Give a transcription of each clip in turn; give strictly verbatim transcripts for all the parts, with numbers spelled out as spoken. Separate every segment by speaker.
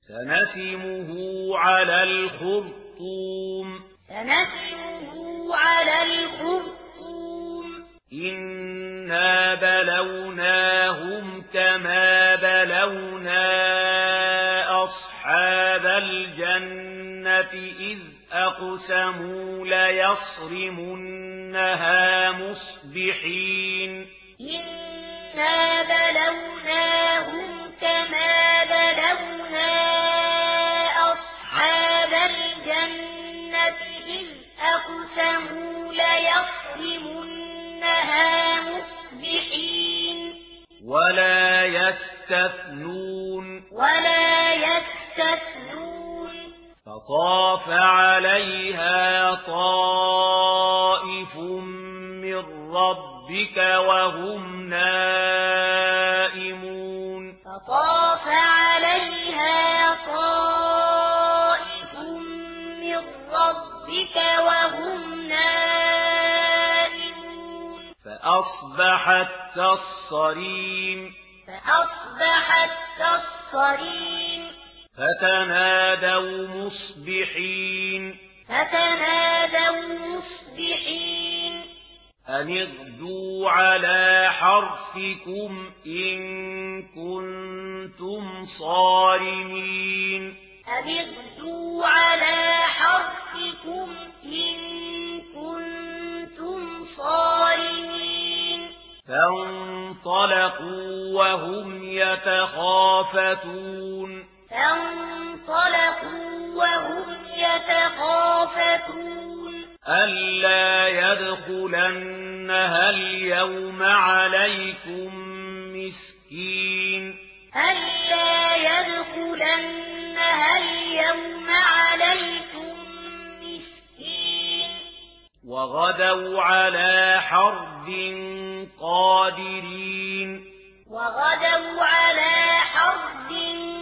Speaker 1: سنسمه على الخرطوم
Speaker 2: سنسمه على الخرطوم
Speaker 1: إنا بلوناهم كما بلونا أصحاب الجنة إذ أقسموا ليصرمنها مصبحين
Speaker 2: إنا بلوناهم كما بلونا أصحاب الجنة إذ أقسموا ليصرمنها مصبحين
Speaker 1: ولا يستثنون
Speaker 2: ولا يستثنون
Speaker 1: فطاف عليها طائف من ربك وهم نائمون
Speaker 2: فطاف عليها طائف من ربك وهم نائمون
Speaker 1: فأصبحت كالصريم
Speaker 2: فأصبحت كالصريم
Speaker 1: فتنادوا مصبحين
Speaker 2: فتنادوا مصبحين
Speaker 1: أن اغدوا على حرثكم إن كنتم صارمين
Speaker 2: أن اغدوا على حرثكم إن كنتم صارمين
Speaker 1: فانطلقوا وهم يتخافتون
Speaker 2: فانطلقوا وهم يتخافتون
Speaker 1: ألا يدخلنها اليوم عليكم مسكين
Speaker 2: ألا يدخلنها اليوم عليكم مسكين
Speaker 1: وغدوا على حرد قادرين
Speaker 2: وغدوا على حرد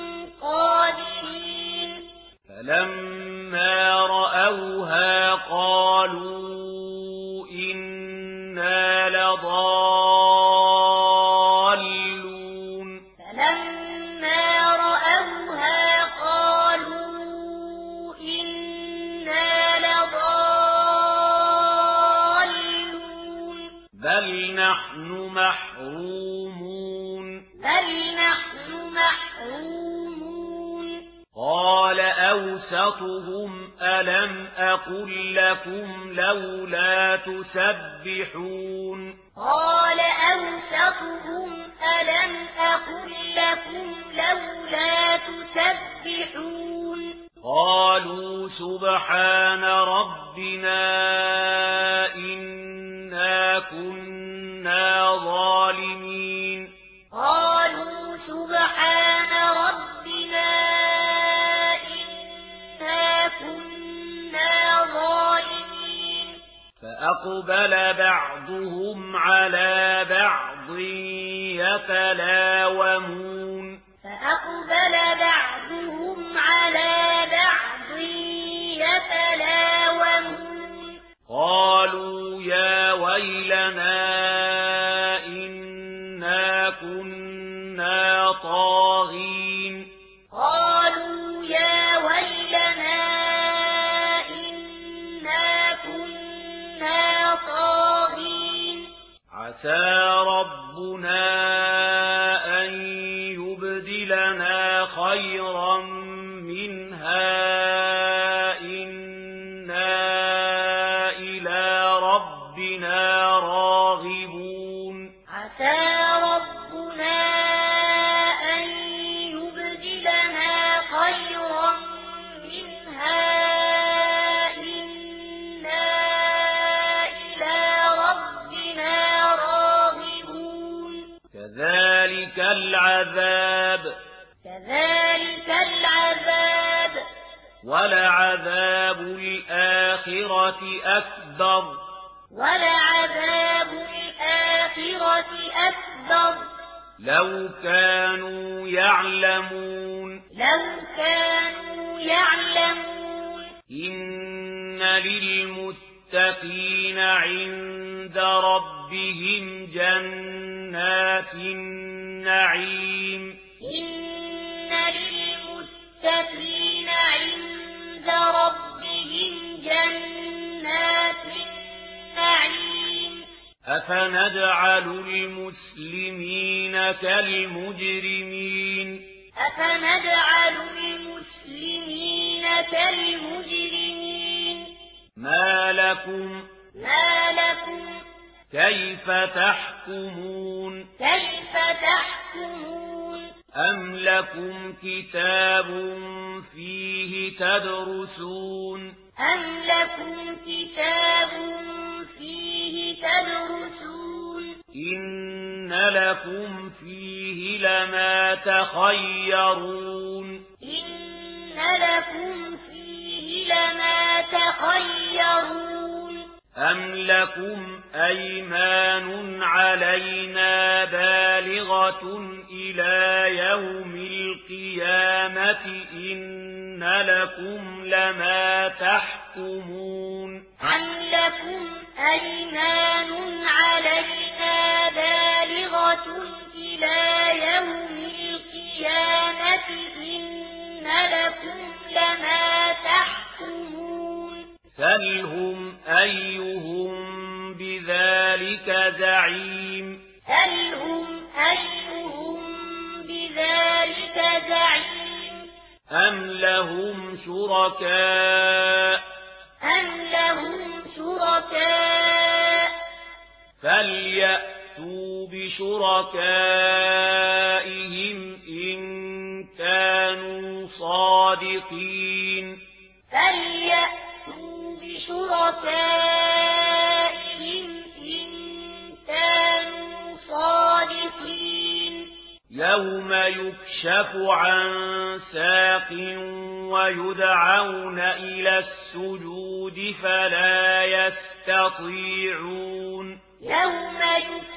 Speaker 2: قادرين
Speaker 1: فلما رأوها قالوا إنا لضالون
Speaker 2: فلما رأوها قالوا إنا لضالون
Speaker 1: بل نحن محرومون
Speaker 2: بل نحن محرومون
Speaker 1: قال أوسطهم ألم أقل لكم لولا تسبحون
Speaker 2: قال أوسطهم ألم أقل لكم لولا تسبحون
Speaker 1: قالوا سبحان ربنا إنا كنا ظالمين
Speaker 2: قالوا سبحان ربنا إنا كنا ظالمين
Speaker 1: فأقبل بعضهم على بعض يتلاومون
Speaker 2: فأقبل بعضهم على بعض يتلاومون
Speaker 1: قالوا يا ويلنا إنا كنا طاغين
Speaker 2: قالوا يا ويلنا إنا كنا طاغين
Speaker 1: عسى ربنا أن يبدلنا خيرا منها إنا إلى ربنا راغبون
Speaker 2: عسى ربنا أن يبدلنا خيرا منها إنا إلى ربنا راغبون
Speaker 1: كذلك العذاب
Speaker 2: كذلك العذاب
Speaker 1: ولعذاب الآخرة أكبر
Speaker 2: ولعذاب الآخرة أكبر
Speaker 1: لو كانوا يعلمون
Speaker 2: لو كانوا يعلمون
Speaker 1: إن للمتقين عند ربهم جنات النعيم
Speaker 2: إن للمتقين
Speaker 1: أفنجعل المسلمين كالمجرمين
Speaker 2: أفنجعل المسلمين كالمجرمين
Speaker 1: ما لكم
Speaker 2: ما لكم
Speaker 1: كيف تحكمون
Speaker 2: كيف تحكمون
Speaker 1: أم لكم كتاب فيه تدرسون
Speaker 2: أم لكم كتاب فيه تدرسون
Speaker 1: إن لكم فيه لما تخيرون
Speaker 2: إن لكم فيه لما تخيرون
Speaker 1: أم لكم أيمان علينا بالغة إلى يوم القيامة إن لكم لما تحكمون
Speaker 2: أم لكم أيمان علينا بالغة إلى يوم القيامة إن لكم لما تحكمون
Speaker 1: سلهم أيهم بذلك زعيم
Speaker 2: سلهم أيهم بذلك زعيم
Speaker 1: أم لهم شركاء
Speaker 2: أم لهم شركاء
Speaker 1: فليأتوا بشركائهم إن كانوا صادقين
Speaker 2: فليأتوا بشركائهم إن كانوا صادقين
Speaker 1: يوم يكشف عن ساق ويدعون إلى السجود فلا يستطيعون
Speaker 2: يوم يكشف